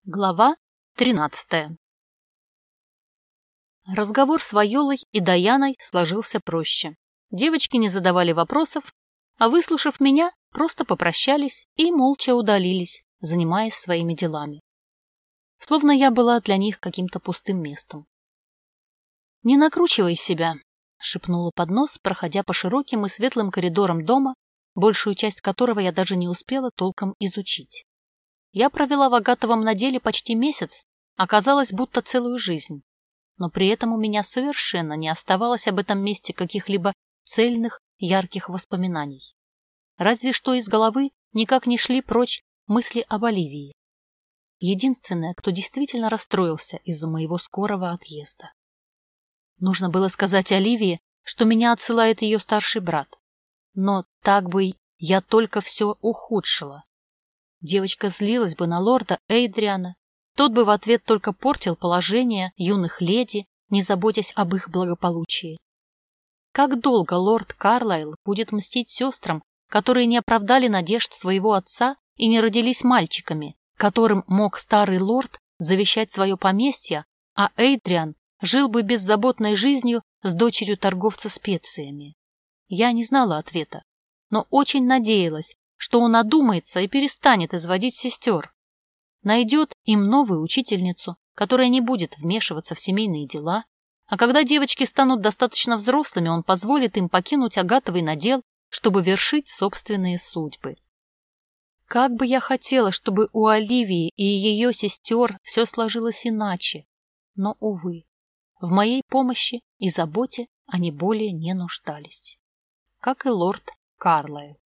Глава 13. Разговор с Вайолой и Даяной сложился проще. Девочки не задавали вопросов, а, выслушав меня, просто попрощались и молча удалились, занимаясь своими делами. Словно я была для них каким-то пустым местом. «Не накручивай себя», — шепнула под нос, проходя по широким и светлым коридорам дома, большую часть которого я даже не успела толком изучить. Я провела в Агатовом наделе почти месяц, оказалось, будто целую жизнь. Но при этом у меня совершенно не оставалось об этом месте каких-либо цельных, ярких воспоминаний. Разве что из головы никак не шли прочь мысли об Оливии. Единственная, кто действительно расстроился из-за моего скорого отъезда. Нужно было сказать Оливии, что меня отсылает ее старший брат. Но так бы я только все ухудшила. Девочка злилась бы на лорда Эйдриана, тот бы в ответ только портил положение юных леди, не заботясь об их благополучии. Как долго лорд Карлайл будет мстить сестрам, которые не оправдали надежд своего отца и не родились мальчиками, которым мог старый лорд завещать свое поместье, а Эйдриан жил бы беззаботной жизнью с дочерью торговца специями? Я не знала ответа, но очень надеялась, что он одумается и перестанет изводить сестер. Найдет им новую учительницу, которая не будет вмешиваться в семейные дела, а когда девочки станут достаточно взрослыми, он позволит им покинуть Агатовый надел, чтобы вершить собственные судьбы. Как бы я хотела, чтобы у Оливии и ее сестер все сложилось иначе, но, увы, в моей помощи и заботе они более не нуждались, как и лорд Карлайл.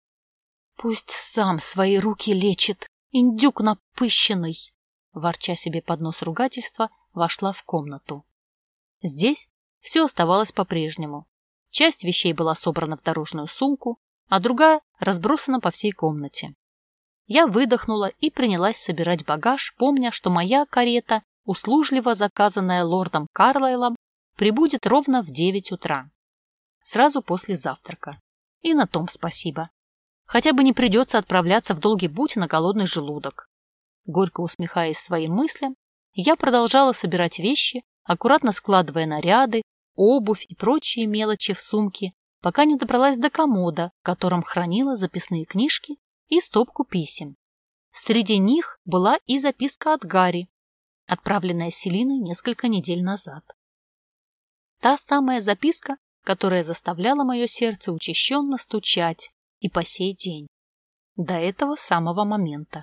«Пусть сам свои руки лечит, индюк напыщенный!» Ворча себе под нос ругательства, вошла в комнату. Здесь все оставалось по-прежнему. Часть вещей была собрана в дорожную сумку, а другая разбросана по всей комнате. Я выдохнула и принялась собирать багаж, помня, что моя карета, услужливо заказанная лордом Карлайлом, прибудет ровно в 9 утра. Сразу после завтрака. И на том спасибо. Хотя бы не придется отправляться в долгий путь на голодный желудок. Горько усмехаясь своим мыслям, я продолжала собирать вещи, аккуратно складывая наряды, обувь и прочие мелочи в сумки, пока не добралась до комода, в котором хранила записные книжки и стопку писем. Среди них была и записка от Гарри, отправленная Селиной несколько недель назад. Та самая записка, которая заставляла мое сердце учащенно стучать, и по сей день. До этого самого момента.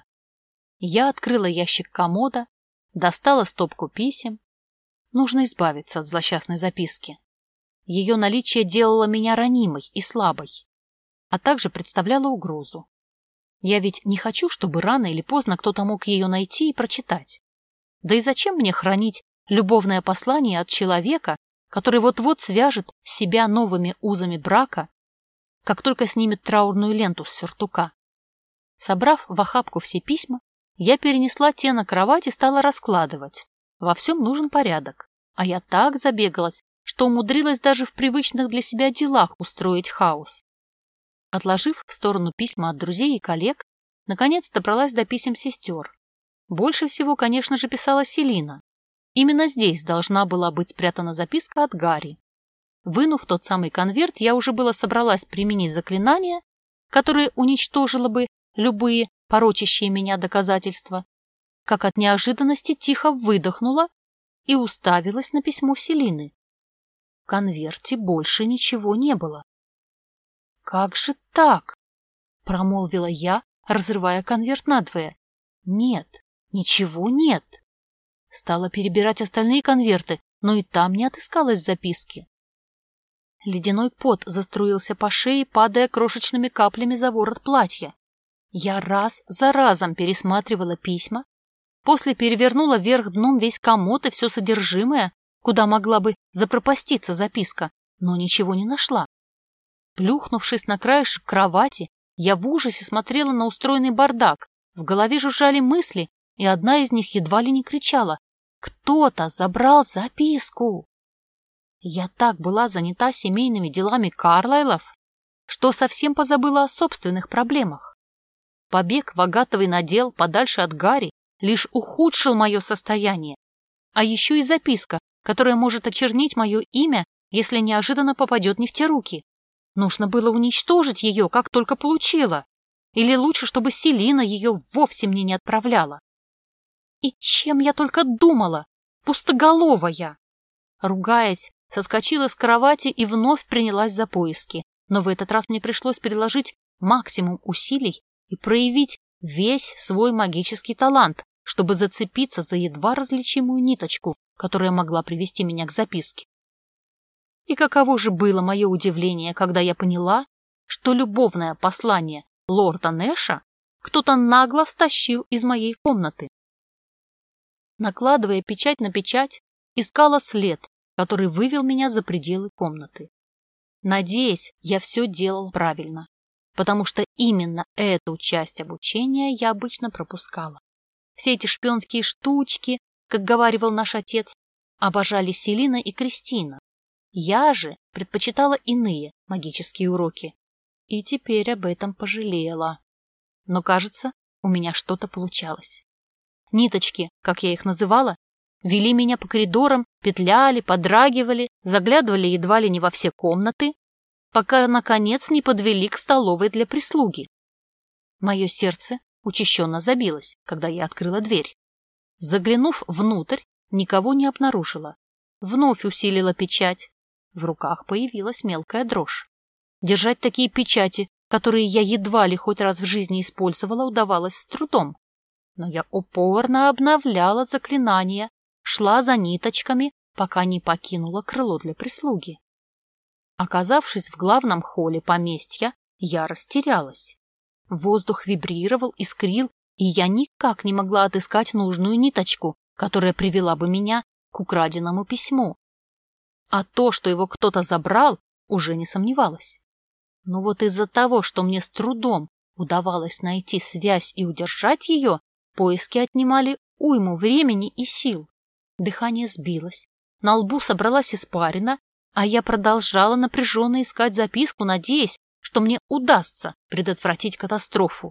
Я открыла ящик комода, достала стопку писем. Нужно избавиться от злосчастной записки. Ее наличие делало меня ранимой и слабой, а также представляло угрозу. Я ведь не хочу, чтобы рано или поздно кто-то мог ее найти и прочитать. Да и зачем мне хранить любовное послание от человека, который вот-вот свяжет себя новыми узами брака, как только снимет траурную ленту с сюртука. Собрав в охапку все письма, я перенесла те на кровать и стала раскладывать. Во всем нужен порядок, а я так забегалась, что умудрилась даже в привычных для себя делах устроить хаос. Отложив в сторону письма от друзей и коллег, наконец добралась до писем сестер. Больше всего, конечно же, писала Селина. Именно здесь должна была быть спрятана записка от Гарри. Вынув тот самый конверт, я уже было собралась применить заклинание, которое уничтожило бы любые порочащие меня доказательства, как от неожиданности тихо выдохнула и уставилась на письмо Селины. В конверте больше ничего не было. «Как же так?» — промолвила я, разрывая конверт надвое. «Нет, ничего нет». Стала перебирать остальные конверты, но и там не отыскалось записки. Ледяной пот заструился по шее, падая крошечными каплями за ворот платья. Я раз за разом пересматривала письма, после перевернула вверх дном весь комод и все содержимое, куда могла бы запропаститься записка, но ничего не нашла. Плюхнувшись на краешек кровати, я в ужасе смотрела на устроенный бардак, в голове жужжали мысли, и одна из них едва ли не кричала: «Кто-то забрал записку!» Я так была занята семейными делами Карлайлов, что совсем позабыла о собственных проблемах. Побег в Агатовый надел подальше от Гарри лишь ухудшил мое состояние. А еще и записка, которая может очернить мое имя, если неожиданно попадет не в те руки. Нужно было уничтожить ее, как только получила. Или лучше, чтобы Селина ее вовсе мне не отправляла. И чем я только думала? Пустоголовая! Ругаясь, соскочила с кровати и вновь принялась за поиски. Но в этот раз мне пришлось приложить максимум усилий и проявить весь свой магический талант, чтобы зацепиться за едва различимую ниточку, которая могла привести меня к записке. И каково же было мое удивление, когда я поняла, что любовное послание лорда Нэша кто-то нагло стащил из моей комнаты. Накладывая печать на печать, искала след, который вывел меня за пределы комнаты. Надеясь, я все делал правильно, потому что именно эту часть обучения я обычно пропускала. Все эти шпионские штучки, как говаривал наш отец, обожали Селина и Кристина. Я же предпочитала иные магические уроки. И теперь об этом пожалела. Но, кажется, у меня что-то получалось. Ниточки, как я их называла, вели меня по коридорам, петляли, подрагивали, заглядывали едва ли не во все комнаты, пока, наконец, не подвели к столовой для прислуги. Мое сердце учащенно забилось, когда я открыла дверь. Заглянув внутрь, никого не обнаружила. Вновь усилила печать. В руках появилась мелкая дрожь. Держать такие печати, которые я едва ли хоть раз в жизни использовала, удавалось с трудом. Но я упорно обновляла заклинания, шла за ниточками, пока не покинула крыло для прислуги. Оказавшись в главном холле поместья, я растерялась. Воздух вибрировал, искрил, и я никак не могла отыскать нужную ниточку, которая привела бы меня к украденному письму. А то, что его кто-то забрал, уже не сомневалась. Но вот из-за того, что мне с трудом удавалось найти связь и удержать ее, поиски отнимали уйму времени и сил. Дыхание сбилось, на лбу собралась испарина, а я продолжала напряженно искать записку, надеясь, что мне удастся предотвратить катастрофу.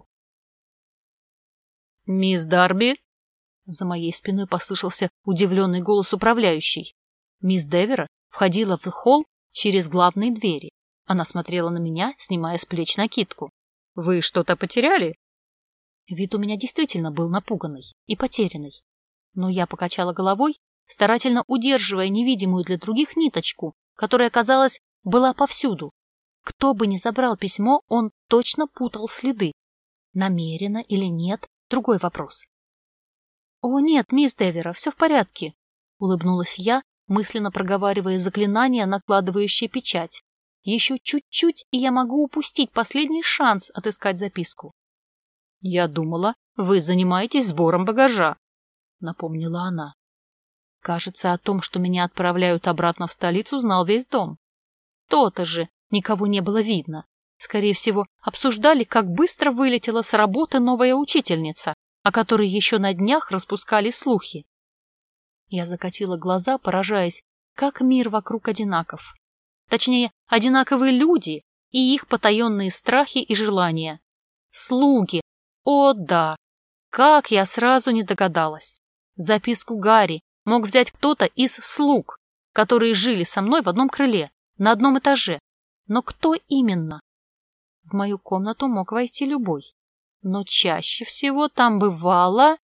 «Мисс Дарби?» За моей спиной послышался удивленный голос управляющей. Мисс Девера входила в холл через главные двери. Она смотрела на меня, снимая с плеч накидку. «Вы что-то потеряли?» Вид у меня действительно был напуганный и потерянный. Но я покачала головой, старательно удерживая невидимую для других ниточку, которая, казалось, была повсюду. Кто бы ни забрал письмо, он точно путал следы. Намеренно или нет — другой вопрос. «О, нет, мисс Девера, все в порядке», — улыбнулась я, мысленно проговаривая заклинание, накладывающее печать. «Еще чуть-чуть, и я могу упустить последний шанс отыскать записку». «Я думала, вы занимаетесь сбором багажа», — напомнила она. Кажется, о том, что меня отправляют обратно в столицу, знал весь дом. То-то же, никого не было видно. Скорее всего, обсуждали, как быстро вылетела с работы новая учительница, о которой еще на днях распускали слухи. Я закатила глаза, поражаясь, как мир вокруг одинаков. Точнее, одинаковые люди и их потаенные страхи и желания. Слуги! О, да! Как я сразу не догадалась! Записку Гарри мог взять кто-то из слуг, которые жили со мной в одном крыле, на одном этаже. Но кто именно? В мою комнату мог войти любой. Но чаще всего там бывала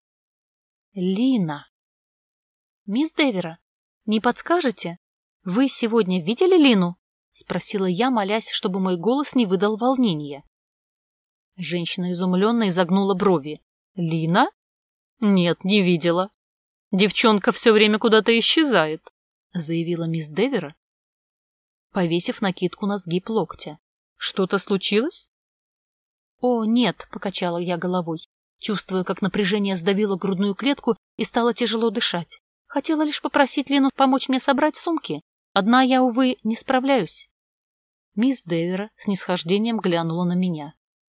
Лина. «Мисс Девера, не подскажете? Вы сегодня видели Лину?» — спросила я, молясь, чтобы мой голос не выдал волнения. Женщина изумленно изогнула брови. «Лина? Нет, не видела. Девчонка все время куда-то исчезает», — заявила мисс Девера, повесив накидку на сгиб локтя. «Что-то случилось?» «О, нет», — покачала я головой, чувствуя, как напряжение сдавило грудную клетку и стало тяжело дышать. Хотела лишь попросить Лену помочь мне собрать сумки. Одна я, увы, не справляюсь. Мисс Девера с снисхождением глянула на меня.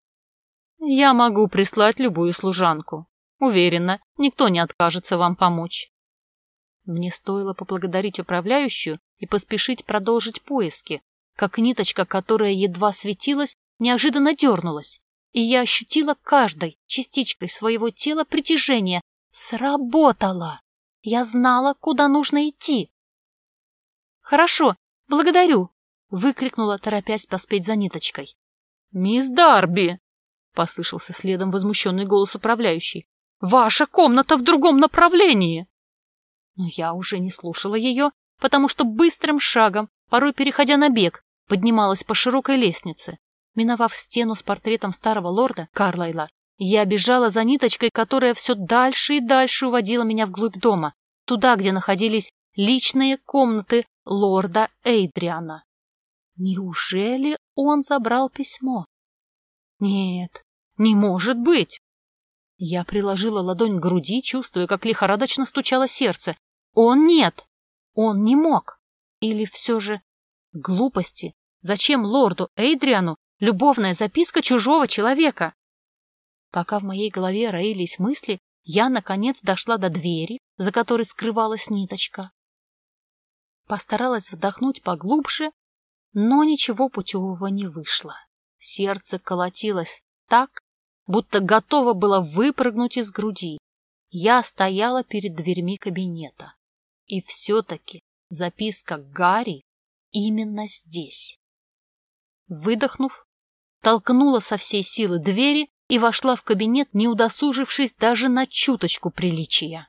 «Я могу прислать любую служанку. Уверена, никто не откажется вам помочь». Мне стоило поблагодарить управляющую и поспешить продолжить поиски, как ниточка, которая едва светилась, неожиданно дернулась, и я ощутила каждой частичкой своего тела притяжение, Сработало! Я знала, куда нужно идти. «Хорошо, благодарю!» — выкрикнула, торопясь поспеть за ниточкой. «Мисс Дарби!» — послышался следом возмущенный голос управляющей. «Ваша комната в другом направлении!» Но я уже не слушала ее, потому что быстрым шагом, порой переходя на бег, поднималась по широкой лестнице. Миновав стену с портретом старого лорда Карлайла, я бежала за ниточкой, которая все дальше и дальше уводила меня вглубь дома, туда, где находились личные комнаты лорда Эйдриана. Неужели он забрал письмо? Нет, не может быть! Я приложила ладонь к груди, чувствуя, как лихорадочно стучало сердце. Он нет! Он не мог! Или все же глупости? Зачем лорду Эйдриану любовная записка чужого человека? Пока в моей голове роились мысли, я, наконец, дошла до двери, за которой скрывалась ниточка. Постаралась вдохнуть поглубже, но ничего путевого не вышло. Сердце колотилось так, будто готово было выпрыгнуть из груди. Я стояла перед дверьми кабинета. И все-таки записка Гарри именно здесь. Выдохнув, толкнула со всей силы двери и вошла в кабинет, не удосужившись даже на чуточку приличия.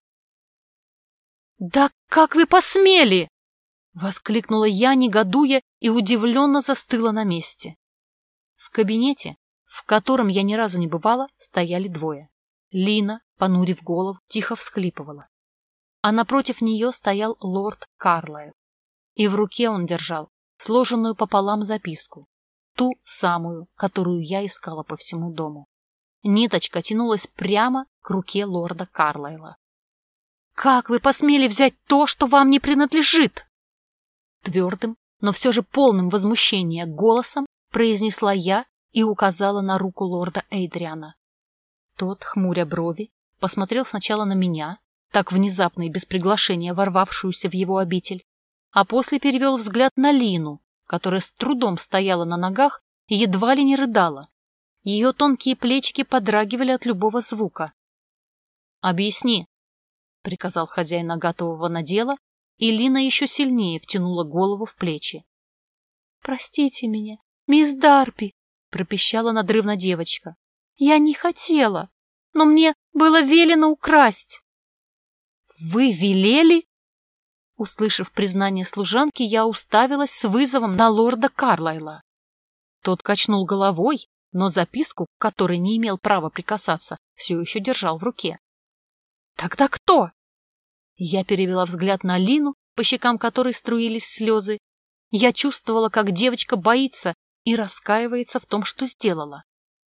«Да как вы посмели!» — воскликнула я, негодуя, и удивленно застыла на месте. В кабинете, в котором я ни разу не бывала, стояли двое. Лина, понурив голову, тихо всхлипывала. А напротив нее стоял лорд Карлайл. И в руке он держал сложенную пополам записку, ту самую, которую я искала по всему дому. Ниточка тянулась прямо к руке лорда Карлайла. «Как вы посмели взять то, что вам не принадлежит?» Твердым, но все же полным возмущения голосом произнесла я и указала на руку лорда Эйдриана. Тот, хмуря брови, посмотрел сначала на меня, так внезапно и без приглашения ворвавшуюся в его обитель, а после перевел взгляд на Лину, которая с трудом стояла на ногах и едва ли не рыдала. Ее тонкие плечики подрагивали от любого звука. «Объясни», — приказал хозяин агатового надела, и Лина еще сильнее втянула голову в плечи. «Простите меня, мисс Дарби», — пропищала надрывно девочка. «Я не хотела, но мне было велено украсть». «Вы велели?» Услышав признание служанки, я уставилась с вызовом на лорда Карлайла. Тот качнул головой, но записку, к которой не имел права прикасаться, все еще держал в руке. «Тогда кто?» Я перевела взгляд на Лину, по щекам которой струились слезы. Я чувствовала, как девочка боится и раскаивается в том, что сделала.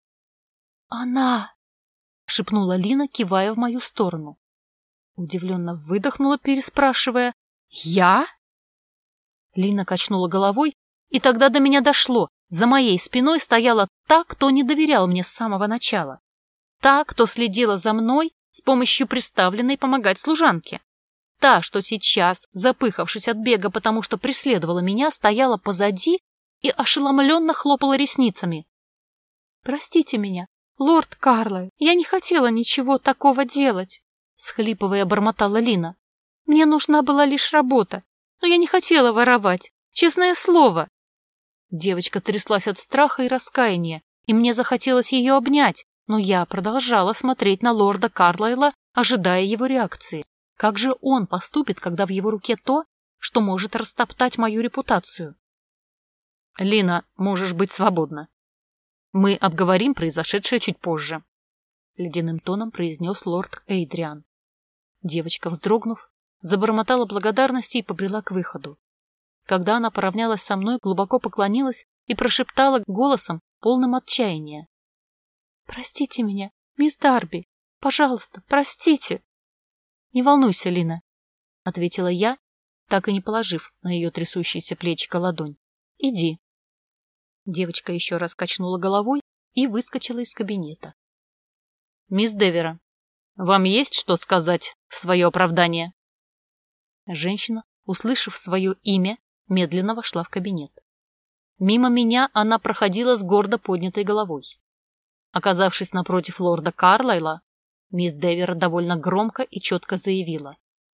«Она!» — шепнула Лина, кивая в мою сторону. Удивленно выдохнула, переспрашивая: «Я?» Лина качнула головой, и тогда до меня дошло. За моей спиной стояла та, кто не доверял мне с самого начала. Та, кто следила за мной с помощью приставленной помогать служанке. Та, что сейчас, запыхавшись от бега, потому что преследовала меня, стояла позади и ошеломленно хлопала ресницами. «Простите меня, лорд Карлайл, я не хотела ничего такого делать», — схлипывая бормотала Лина. «Мне нужна была лишь работа, но я не хотела воровать, честное слово». Девочка тряслась от страха и раскаяния, и мне захотелось ее обнять, но я продолжала смотреть на лорда Карлайла, ожидая его реакции. Как же он поступит, когда в его руке то, что может растоптать мою репутацию? «Лина, можешь быть свободна. Мы обговорим произошедшее чуть позже», — ледяным тоном произнес лорд Эйдриан. Девочка, вздрогнув, забормотала благодарности и побрела к выходу. Когда она поравнялась со мной, глубоко поклонилась и прошептала голосом, полным отчаяния: «Простите меня, мисс Дарби, пожалуйста, простите». «Не волнуйся, Лина», — ответила я, так и не положив на ее трясущиеся плечико ладонь. «Иди». Девочка еще раз качнула головой и выскочила из кабинета. «Мисс Девера, вам есть что сказать в свое оправдание?» Женщина, услышав свое имя, медленно вошла в кабинет. Мимо меня она проходила с гордо поднятой головой. Оказавшись напротив лорда Карлайла, Мисс Девера довольно громко и четко заявила.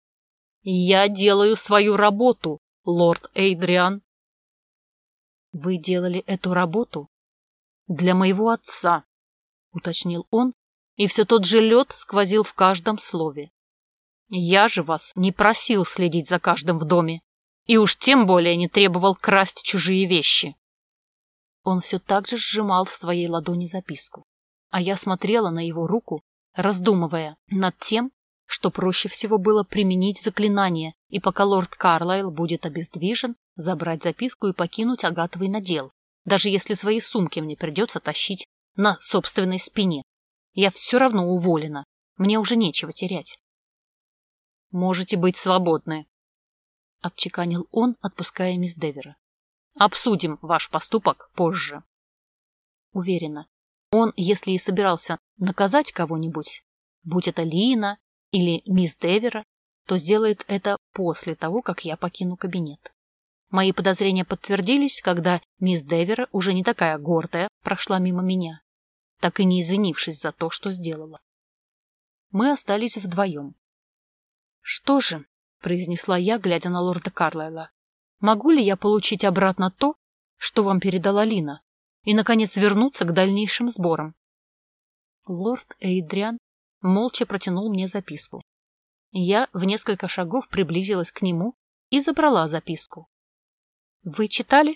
«Я делаю свою работу, лорд Эйдриан». «Вы делали эту работу для моего отца», — уточнил он, и все тот же лед сквозил в каждом слове. «Я же вас не просил следить за каждым в доме, и уж тем более не требовал красть чужие вещи». Он все так же сжимал в своей ладони записку, а я смотрела на его руку, раздумывая над тем, что проще всего было применить заклинание, и пока лорд Карлайл будет обездвижен, забрать записку и покинуть агатовый надел, даже если свои сумки мне придется тащить на собственной спине. Я все равно уволена, мне уже нечего терять. «Можете быть свободны», — отчеканил он, отпуская мисс Девера. «Обсудим ваш поступок позже». Уверена, он, если и собирался наказать кого-нибудь, будь это Лина или мисс Девера, то сделает это после того, как я покину кабинет. Мои подозрения подтвердились, когда мисс Девера, уже не такая гордая, прошла мимо меня, так и не извинившись за то, что сделала. Мы остались вдвоем. «Что же», — произнесла я, глядя на лорда Карлайла, «могу ли я получить обратно то, что вам передала Лина, и, наконец, вернуться к дальнейшим сборам?» Лорд Эйдриан молча протянул мне записку. Я в несколько шагов приблизилась к нему и забрала записку. «Вы читали?»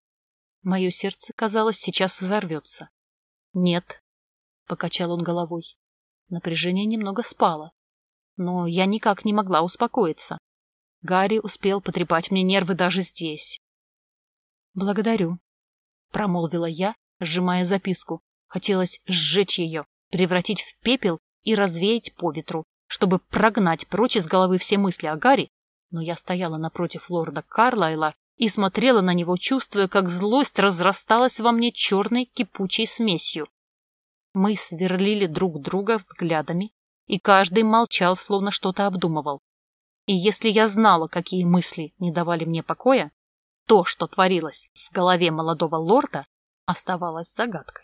Мое сердце, казалось, сейчас взорвется. «Нет», — покачал он головой. Напряжение немного спало, но я никак не могла успокоиться. Гарри успел потрепать мне нервы даже здесь. «Благодарю», — промолвила я, сжимая записку. Хотелось сжечь ее, превратить в пепел и развеять по ветру, чтобы прогнать прочь из головы все мысли о Гарри, но я стояла напротив лорда Карлайла и смотрела на него, чувствуя, как злость разрасталась во мне черной кипучей смесью. Мы сверлили друг друга взглядами, и каждый молчал, словно что-то обдумывал. И если я знала, какие мысли не давали мне покоя, то, что творилось в голове молодого лорда, оставалось загадкой.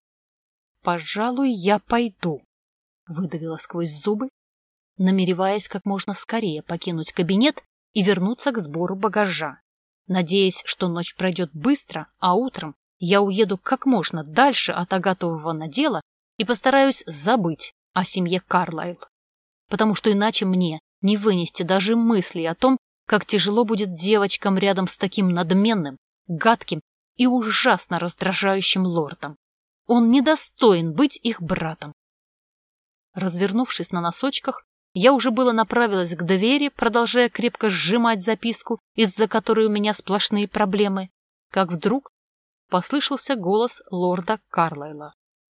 «Пожалуй, я пойду», — выдавила сквозь зубы, намереваясь как можно скорее покинуть кабинет и вернуться к сбору багажа, надеясь, что ночь пройдет быстро, а утром я уеду как можно дальше от агатового надела и постараюсь забыть о семье Карлайл, потому что иначе мне не вынести даже мысли о том, как тяжело будет девочкам рядом с таким надменным, гадким и ужасно раздражающим лордом. Он недостоин быть их братом. Развернувшись на носочках, я уже было направилась к двери, продолжая крепко сжимать записку, из-за которой у меня сплошные проблемы, как вдруг послышался голос лорда Карлайла.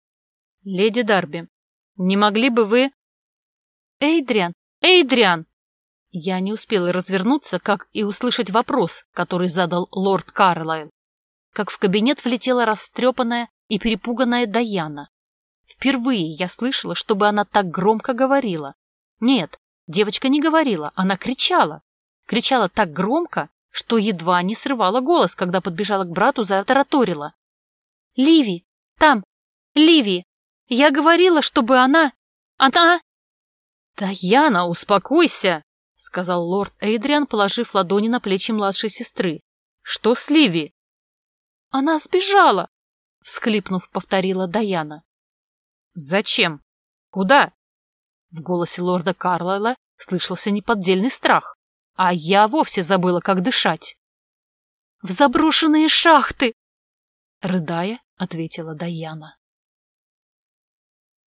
«Леди Дарби, не могли бы вы...» «Эйдриан! Эйдриан!» Я не успела развернуться, как и услышать вопрос, который задал лорд Карлайл, как в кабинет влетела растрепанная и перепуганная Даяна. Впервые я слышала, чтобы она так громко говорила. Нет, девочка не говорила, она кричала. Кричала так громко, что едва не срывала голос, когда подбежала к брату, затараторила. «Ливи! Там! Ливи! Я говорила, чтобы она... «Даяна, успокойся!» — сказал лорд Эйдриан, положив ладони на плечи младшей сестры. «Что с Ливи?» «Она сбежала!» — всхлипнув, повторила Даяна. «Зачем? Куда?» В голосе лорда Карлайла слышался неподдельный страх, а я вовсе забыла, как дышать. «В заброшенные шахты!» — рыдая, ответила Даяна.